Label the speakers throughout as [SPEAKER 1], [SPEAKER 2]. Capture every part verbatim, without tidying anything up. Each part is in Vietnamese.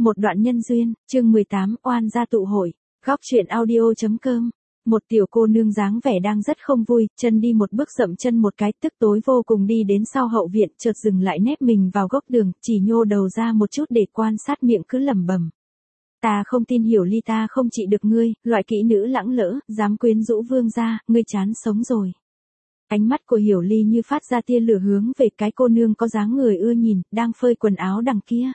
[SPEAKER 1] Một đoạn nhân duyên, chương mười tám, oan gia tụ hội, góc truyện audio chấm com. Một tiểu cô nương dáng vẻ đang rất không vui, chân đi một bước dậm chân một cái, tức tối vô cùng đi đến sau hậu viện, chợt dừng lại nép mình vào góc đường, chỉ nhô đầu ra một chút để quan sát, miệng cứ lẩm bẩm. Ta không tin Hiểu Ly, ta không trị được ngươi, loại kỹ nữ lẳng lỡ, dám quyến rũ vương gia, ngươi chán sống rồi. Ánh mắt của Hiểu Ly như phát ra tia lửa hướng về cái cô nương có dáng người ưa nhìn, đang phơi quần áo đằng kia.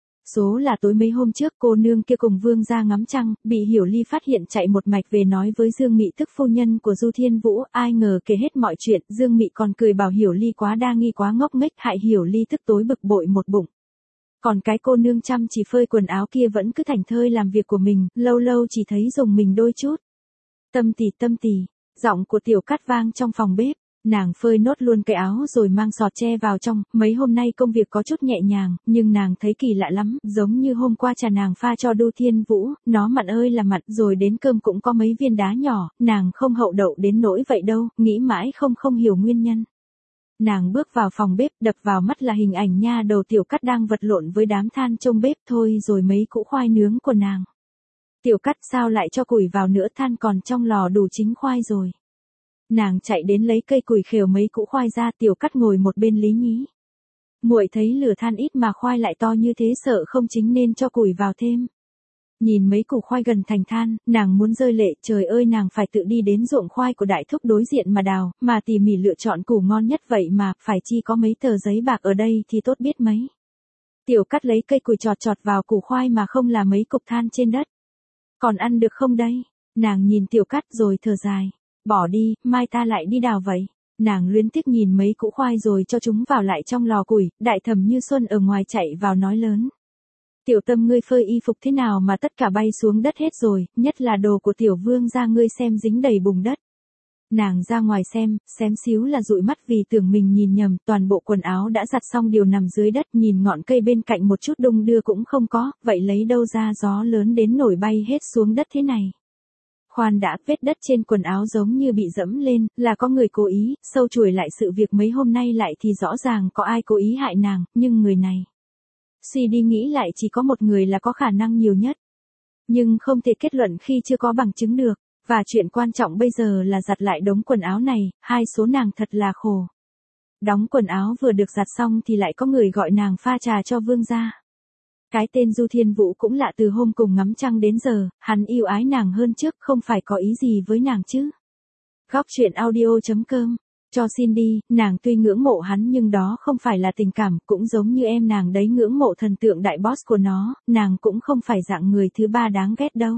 [SPEAKER 1] Số là tối mấy hôm trước cô nương kia cùng vương gia ngắm trăng, bị Hiểu Ly phát hiện chạy một mạch về nói với Dương Mị tức phu nhân của Du Thiên Vũ, ai ngờ kể hết mọi chuyện, Dương Mị còn cười bảo Hiểu Ly quá đa nghi quá ngốc nghếch, hại Hiểu Ly tức tối bực bội một bụng. Còn cái cô nương chăm chỉ phơi quần áo kia vẫn cứ thảnh thơi làm việc của mình, lâu lâu chỉ thấy dùng mình đôi chút. Tâm tì tâm tì, giọng của Tiểu Cát vang trong phòng bếp. Nàng phơi nốt luôn cái áo rồi mang sọt tre vào trong, mấy hôm nay công việc có chút nhẹ nhàng, nhưng nàng thấy kỳ lạ lắm, giống như hôm qua trà nàng pha cho Du Thiên Vũ, nó mặn ơi là mặn, rồi đến cơm cũng có mấy viên đá nhỏ, nàng không hậu đậu đến nỗi vậy đâu, nghĩ mãi không không hiểu nguyên nhân. Nàng bước vào phòng bếp, đập vào mắt là hình ảnh nha đầu Tiểu Cát đang vật lộn với đám than trong bếp thôi rồi mấy củ khoai nướng của nàng. Tiểu Cát sao lại cho củi vào nữa, than còn trong lò đủ chín khoai rồi. Nàng chạy đến lấy cây củi khều mấy củ khoai ra, Tiểu Cát ngồi một bên lý nhí. Muội thấy lửa than ít mà khoai lại to như thế, sợ không chín nên cho củi vào thêm. Nhìn mấy củ khoai gần thành than, nàng muốn rơi lệ, trời ơi nàng phải tự đi đến ruộng khoai của đại thúc đối diện mà đào, mà tỉ mỉ lựa chọn củ ngon nhất vậy mà, phải chi có mấy tờ giấy bạc ở đây thì tốt biết mấy. Tiểu Cát lấy cây củi chọt chọt vào củ khoai mà không là mấy cục than trên đất. Còn ăn được không đây? Nàng nhìn Tiểu Cát rồi thở dài. Bỏ đi, mai ta lại đi đào vậy. Nàng luyến tiếc nhìn mấy củ khoai rồi cho chúng vào lại trong lò củi, Đại Thẩm Như Xuân ở ngoài chạy vào nói lớn. Tiểu Tâm, ngươi phơi y phục thế nào mà tất cả bay xuống đất hết rồi, nhất là đồ của tiểu vương gia ngươi xem dính đầy bùn đất. Nàng ra ngoài xem, xém xíu là dụi mắt vì tưởng mình nhìn nhầm, toàn bộ quần áo đã giặt xong đều nằm dưới đất, nhìn ngọn cây bên cạnh một chút đung đưa cũng không có, vậy lấy đâu ra gió lớn đến nổi bay hết xuống đất thế này. Khoan đã, vết đất trên quần áo giống như bị dẫm lên, là có người cố ý, sâu chuỗi lại sự việc mấy hôm nay lại thì rõ ràng có ai cố ý hại nàng, nhưng người này. Suy đi nghĩ lại chỉ có một người là có khả năng nhiều nhất. Nhưng không thể kết luận khi chưa có bằng chứng được, và chuyện quan trọng bây giờ là giặt lại đống quần áo này, hai số nàng thật là khổ. Đóng quần áo vừa được giặt xong thì lại có người gọi nàng pha trà cho vương gia. Cái tên Du Thiên Vũ cũng lạ, từ hôm cùng ngắm trăng đến giờ, hắn yêu ái nàng hơn trước, không phải có ý gì với nàng chứ. Góc truyện audio chấm com. Cho xin đi, nàng tuy ngưỡng mộ hắn nhưng đó không phải là tình cảm, cũng giống như em nàng đấy ngưỡng mộ thần tượng đại boss của nó, nàng cũng không phải dạng người thứ ba đáng ghét đâu.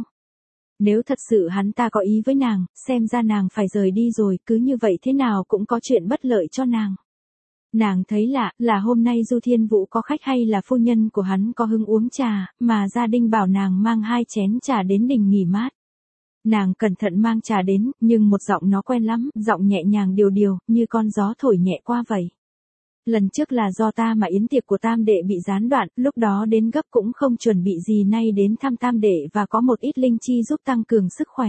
[SPEAKER 1] Nếu thật sự hắn ta có ý với nàng, xem ra nàng phải rời đi rồi, cứ như vậy thế nào cũng có chuyện bất lợi cho nàng. Nàng thấy lạ, là hôm nay Du Thiên Vũ có khách hay là phu nhân của hắn có hứng uống trà, mà gia đình bảo nàng mang hai chén trà đến đình nghỉ mát. Nàng cẩn thận mang trà đến, nhưng một giọng nó quen lắm, giọng nhẹ nhàng điều điều, như con gió thổi nhẹ qua vậy. Lần trước là do ta mà yến tiệc của tam đệ bị gián đoạn, lúc đó đến gấp cũng không chuẩn bị gì, nay đến thăm tam đệ và có một ít linh chi giúp tăng cường sức khỏe.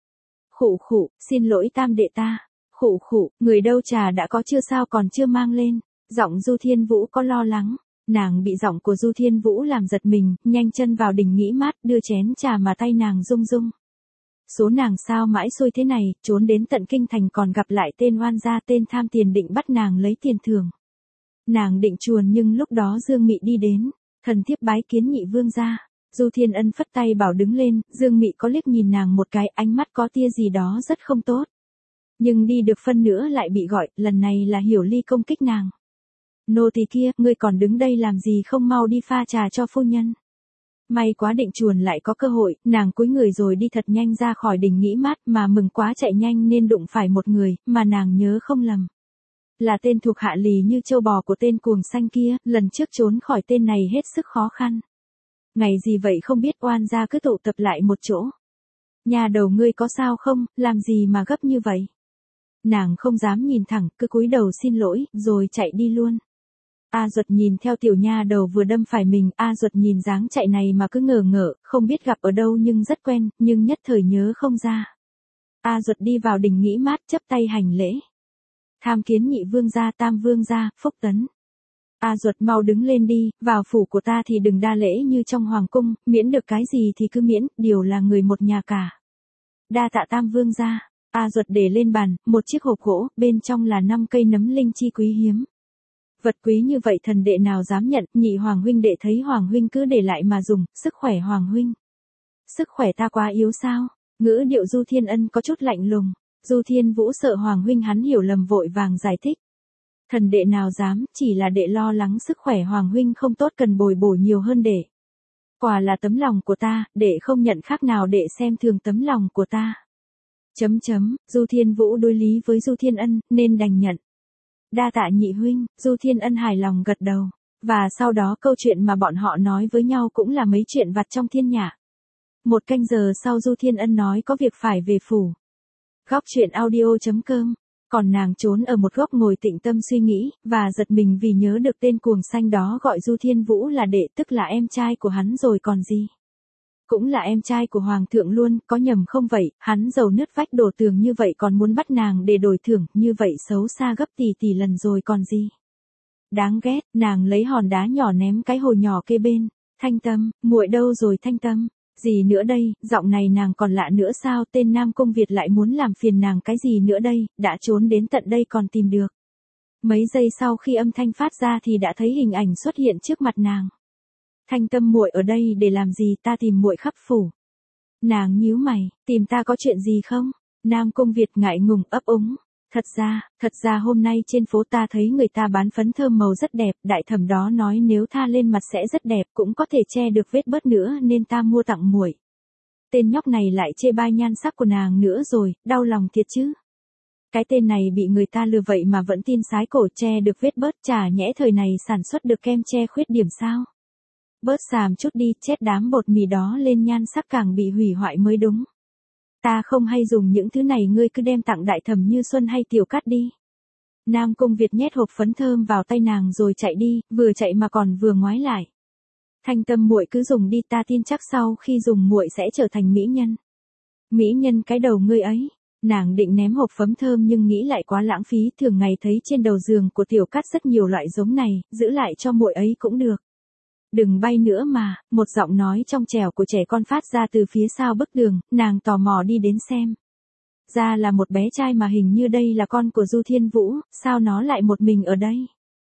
[SPEAKER 1] Khụ khụ, xin lỗi tam đệ ta. Khụ khụ, người đâu trà đã có chưa sao còn chưa mang lên. Giọng Du Thiên Vũ có lo lắng. Nàng bị giọng của Du Thiên Vũ làm giật mình, nhanh chân vào đình nghỉ mát, đưa chén trà mà tay nàng rung rung. Số nàng sao mãi xui thế này, trốn đến tận kinh thành còn gặp lại tên oan gia, tên tham tiền định bắt nàng lấy tiền thưởng. Nàng định chuồn nhưng lúc đó Dương Mị đi đến. Thần thiếp bái kiến nhị vương gia. Du Thiên Ân phất tay bảo đứng lên, Dương Mị có liếc nhìn nàng một cái, ánh mắt có tia gì đó rất không tốt. Nhưng đi được phân nữa lại bị gọi, lần này là Hiểu Ly công kích nàng. Nô tỳ kia, ngươi còn đứng đây làm gì không mau đi pha trà cho phu nhân. May quá định chuồn lại có cơ hội, nàng cúi người rồi đi thật nhanh ra khỏi đình nghỉ mát, mà mừng quá chạy nhanh nên đụng phải một người, mà nàng nhớ không lầm. Là tên thuộc hạ lì như châu bò của tên cuồng xanh kia, lần trước trốn khỏi tên này hết sức khó khăn. Ngày gì vậy không biết, oan gia cứ tụ tập lại một chỗ. Nhà đầu ngươi có sao không, làm gì mà gấp như vậy? Nàng không dám nhìn thẳng, cứ cúi đầu xin lỗi, rồi chạy đi luôn. A Duật nhìn theo tiểu nha đầu vừa đâm phải mình, A Duật nhìn dáng chạy này mà cứ ngờ ngợ, không biết gặp ở đâu nhưng rất quen, nhưng nhất thời nhớ không ra. A Duật đi vào đình nghỉ mát, chắp tay hành lễ. Tham kiến nhị vương gia, tam vương gia, phúc tấn. A Duật mau đứng lên đi, vào phủ của ta thì đừng đa lễ như trong hoàng cung, miễn được cái gì thì cứ miễn, điều là người một nhà cả. Đa tạ Tam Vương gia. A Duật để lên bàn, một chiếc hộp gỗ, bên trong là năm cây nấm linh chi quý hiếm. Vật quý như vậy thần đệ nào dám nhận, nhị hoàng huynh đệ thấy hoàng huynh cứ để lại mà dùng, sức khỏe hoàng huynh. Sức khỏe ta quá yếu sao? Ngữ điệu Du Thiên Ân có chút lạnh lùng. Du Thiên Vũ sợ hoàng huynh hắn hiểu lầm vội vàng giải thích. Thần đệ nào dám, chỉ là đệ lo lắng sức khỏe hoàng huynh không tốt cần bồi bổ nhiều hơn đệ. Quả là tấm lòng của ta, đệ không nhận khác nào đệ xem thường tấm lòng của ta. Chấm chấm, Du Thiên Vũ đối lý với Du Thiên Ân, nên đành nhận. Đa tạ nhị huynh, Du Thiên Ân hài lòng gật đầu. Và sau đó câu chuyện mà bọn họ nói với nhau cũng là mấy chuyện vặt trong thiên nhạc. Một canh giờ sau Du Thiên Ân nói có việc phải về phủ. Góc chuyện audio chấm com. Còn nàng trốn ở một góc ngồi tĩnh tâm suy nghĩ, và giật mình vì nhớ được tên cuồng xanh đó gọi Du Thiên Vũ là đệ, tức là em trai của hắn rồi còn gì. Cũng là em trai của hoàng thượng luôn, có nhầm không vậy, hắn giàu nứt vách đổ tường như vậy còn muốn bắt nàng để đổi thưởng, như vậy xấu xa gấp tỷ tỷ lần rồi còn gì. Đáng ghét, nàng lấy hòn đá nhỏ ném cái hồ nhỏ kê bên. Thanh Tâm, muội đâu rồi Thanh Tâm? Gì nữa đây, giọng này nàng còn lạ nữa sao, tên Nam Cung Việt lại muốn làm phiền nàng cái gì nữa đây, đã trốn đến tận đây còn tìm được. Mấy giây sau khi âm thanh phát ra thì đã thấy hình ảnh xuất hiện trước mặt nàng. Thanh Tâm muội ở đây để làm gì, ta tìm muội khắp phủ. Nàng nhíu mày, tìm ta có chuyện gì không? Nam Cung Việt ngại ngùng ấp úng. Thật ra, thật ra hôm nay trên phố ta thấy người ta bán phấn thơm màu rất đẹp, đại thẩm đó nói nếu tha lên mặt sẽ rất đẹp, cũng có thể che được vết bớt nữa nên ta mua tặng muội. Tên nhóc này lại chê bai nhan sắc của nàng nữa rồi, đau lòng thiệt chứ. Cái tên này bị người ta lừa vậy mà vẫn tin sái cổ che được vết bớt, chả nhẽ thời này sản xuất được kem che khuyết điểm sao? Bớt xàm chút đi, chết đám bột mì đó lên nhan sắc càng bị hủy hoại mới đúng. Ta không hay dùng những thứ này, ngươi cứ đem tặng đại thẩm Như Xuân hay Tiểu Cát đi. Nam Cung Việt nhét hộp phấn thơm vào tay nàng rồi chạy đi, vừa chạy mà còn vừa ngoái lại. Thanh Tâm muội cứ dùng đi, ta tin chắc sau khi dùng muội sẽ trở thành mỹ nhân. Mỹ nhân cái đầu ngươi ấy. Nàng định ném hộp phấn thơm nhưng nghĩ lại quá lãng phí, thường ngày thấy trên đầu giường của Tiểu Cát rất nhiều loại giống này, giữ lại cho muội ấy cũng được. Đừng bay nữa mà, một giọng nói trong trẻo của trẻ con phát ra từ phía sau bức tường, nàng tò mò đi đến xem. Ra là một bé trai mà hình như đây là con của Du Thiên Vũ, sao nó lại một mình ở đây?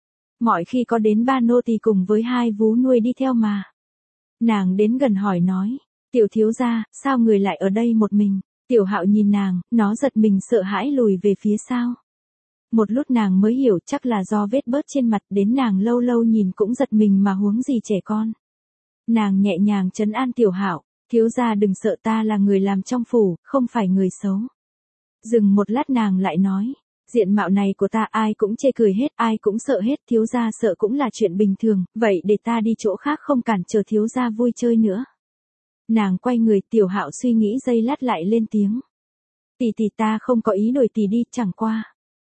[SPEAKER 1] Mọi khi có đến ba nô tỳ cùng với hai vú nuôi đi theo mà. Nàng đến gần hỏi nói, tiểu thiếu gia, sao người lại ở đây một mình? Tiểu Hạo nhìn nàng, nó giật mình sợ hãi lùi về phía sau. Một lúc nàng mới hiểu chắc là do vết bớt trên mặt, đến nàng lâu lâu nhìn cũng giật mình mà huống gì trẻ con. Nàng nhẹ nhàng trấn an Tiểu Hạo, thiếu gia đừng sợ, ta là người làm trong phủ, không phải người xấu. Dừng một lát nàng lại nói, diện mạo này của ta ai cũng chê cười hết, ai cũng sợ hết, thiếu gia sợ cũng là chuyện bình thường, vậy để ta đi chỗ khác không cản trở thiếu gia vui chơi nữa. Nàng quay người, Tiểu Hạo suy nghĩ giây lát lại lên tiếng. Tỷ tỷ ta không có ý đuổi tỷ đi, chẳng qua.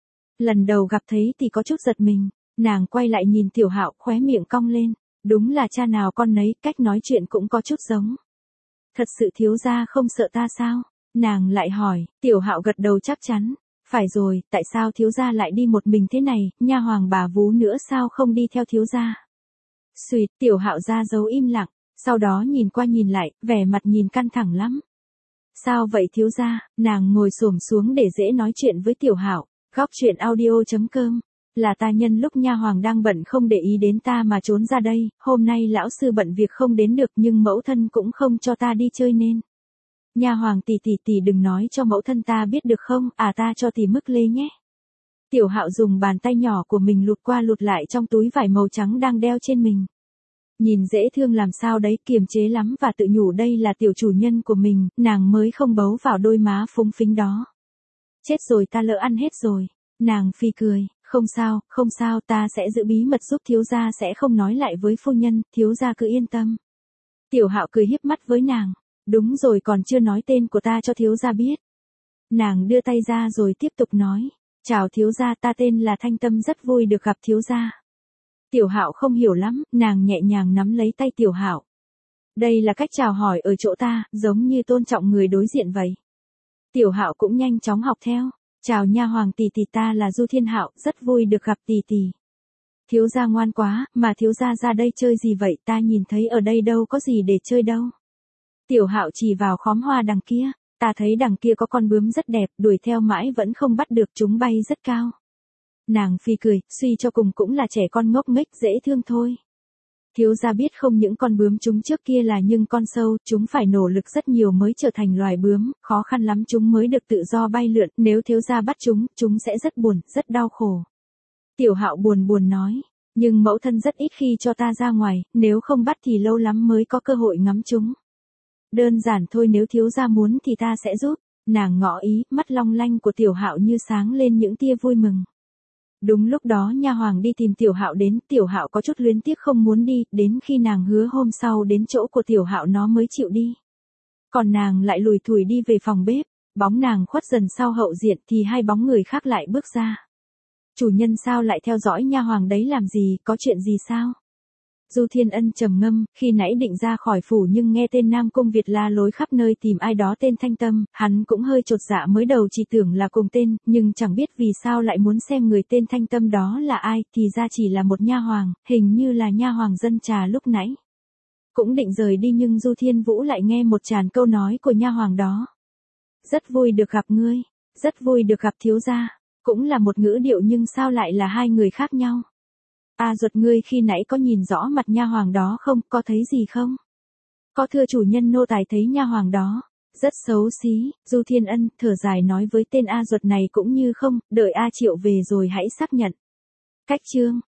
[SPEAKER 1] Lần đầu gặp thấy thì có chút giật mình, nàng quay lại nhìn Tiểu Hạo, khóe miệng cong lên, đúng là cha nào con nấy, cách nói chuyện cũng có chút giống. Thật sự thiếu gia không sợ ta sao? Nàng lại hỏi, Tiểu Hạo gật đầu chắc chắn, phải rồi, tại sao thiếu gia lại đi một mình thế này, nha hoàng bà vú nữa sao không đi theo thiếu gia? Xùyệt, Tiểu Hạo ra dấu im lặng, sau đó nhìn qua nhìn lại, vẻ mặt nhìn căng thẳng lắm. Sao vậy thiếu gia? Nàng ngồi xổm xuống để dễ nói chuyện với Tiểu Hạo. Góc chuyện audio chấm com. Là ta nhân lúc nha hoàng đang bận không để ý đến ta mà trốn ra đây, hôm nay lão sư bận việc không đến được nhưng mẫu thân cũng không cho ta đi chơi nên. Nha hoàng tỷ tỷ tỷ đừng nói cho mẫu thân ta biết được không, à ta cho tỷ mức lê nhé. Tiểu Hạo dùng bàn tay nhỏ của mình lụt qua lụt lại trong túi vải màu trắng đang đeo trên mình. Nhìn dễ thương làm sao đấy, kiềm chế lắm và tự nhủ đây là tiểu chủ nhân của mình, nàng mới không bấu vào đôi má phúng phính đó. Chết rồi, ta lỡ ăn hết rồi. Nàng phi cười, không sao, không sao, ta sẽ giữ bí mật giúp thiếu gia, sẽ không nói lại với phu nhân, thiếu gia cứ yên tâm. Tiểu Hạo cười híp mắt với nàng, đúng rồi, còn chưa nói tên của ta cho thiếu gia biết. Nàng đưa tay ra rồi tiếp tục nói, chào thiếu gia, ta tên là Thanh Tâm, rất vui được gặp thiếu gia. Tiểu Hạo không hiểu lắm, nàng nhẹ nhàng nắm lấy tay Tiểu Hạo. Đây là cách chào hỏi ở chỗ ta, giống như tôn trọng người đối diện vậy. Tiểu Hạo cũng nhanh chóng học theo. Chào nha hoàng tỷ tỷ, ta là Du Thiên Hạo, rất vui được gặp tỷ tỷ. Thiếu gia ngoan quá, mà thiếu gia ra đây chơi gì vậy, ta nhìn thấy ở đây đâu có gì để chơi đâu. Tiểu Hạo chỉ vào khóm hoa đằng kia, ta thấy đằng kia có con bướm rất đẹp, đuổi theo mãi vẫn không bắt được, chúng bay rất cao. Nàng Phi cười, suy cho cùng cũng là trẻ con ngốc nghếch dễ thương thôi. Thiếu gia biết không, những con bướm chúng trước kia là nhưng con sâu, chúng phải nỗ lực rất nhiều mới trở thành loài bướm, khó khăn lắm chúng mới được tự do bay lượn, nếu thiếu gia bắt chúng, chúng sẽ rất buồn, rất đau khổ. Tiểu Hạo buồn buồn nói, nhưng mẫu thân rất ít khi cho ta ra ngoài, nếu không bắt thì lâu lắm mới có cơ hội ngắm chúng. Đơn giản thôi, nếu thiếu gia muốn thì ta sẽ giúp. Nàng ngỏ ý, mắt long lanh của Tiểu Hạo như sáng lên những tia vui mừng. Đúng lúc đó nha hoàng đi tìm Tiểu Hạo đến, Tiểu Hạo có chút luyến tiếc không muốn đi, đến khi nàng hứa hôm sau đến chỗ của Tiểu Hạo nó mới chịu đi. Còn nàng lại lủi thủi đi về phòng bếp, bóng nàng khuất dần sau hậu diện thì hai bóng người khác lại bước ra. Chủ nhân sao lại theo dõi nha hoàng đấy làm gì, có chuyện gì sao? Du Thiên Ân trầm ngâm, khi nãy định ra khỏi phủ nhưng nghe tên Nam Cung Việt la lối khắp nơi tìm ai đó tên Thanh Tâm, hắn cũng hơi chột dạ, mới đầu chỉ tưởng là cùng tên, nhưng chẳng biết vì sao lại muốn xem người tên Thanh Tâm đó là ai, thì ra chỉ là một nha hoàng, hình như là nha hoàng dân trà lúc nãy. Cũng định rời đi nhưng Du Thiên Vũ lại nghe một tràn câu nói của nha hoàng đó. Rất vui được gặp ngươi, rất vui được gặp thiếu gia, cũng là một ngữ điệu nhưng sao lại là hai người khác nhau. A Duật, ngươi khi nãy có nhìn rõ mặt nha hoàng đó không, có thấy gì không? Có thưa chủ nhân, nô tài thấy nha hoàng đó rất xấu xí. Du Thiên Ân thở dài nói với tên A Duật này cũng như không, đợi A Triệu về rồi hãy xác nhận. Cách chương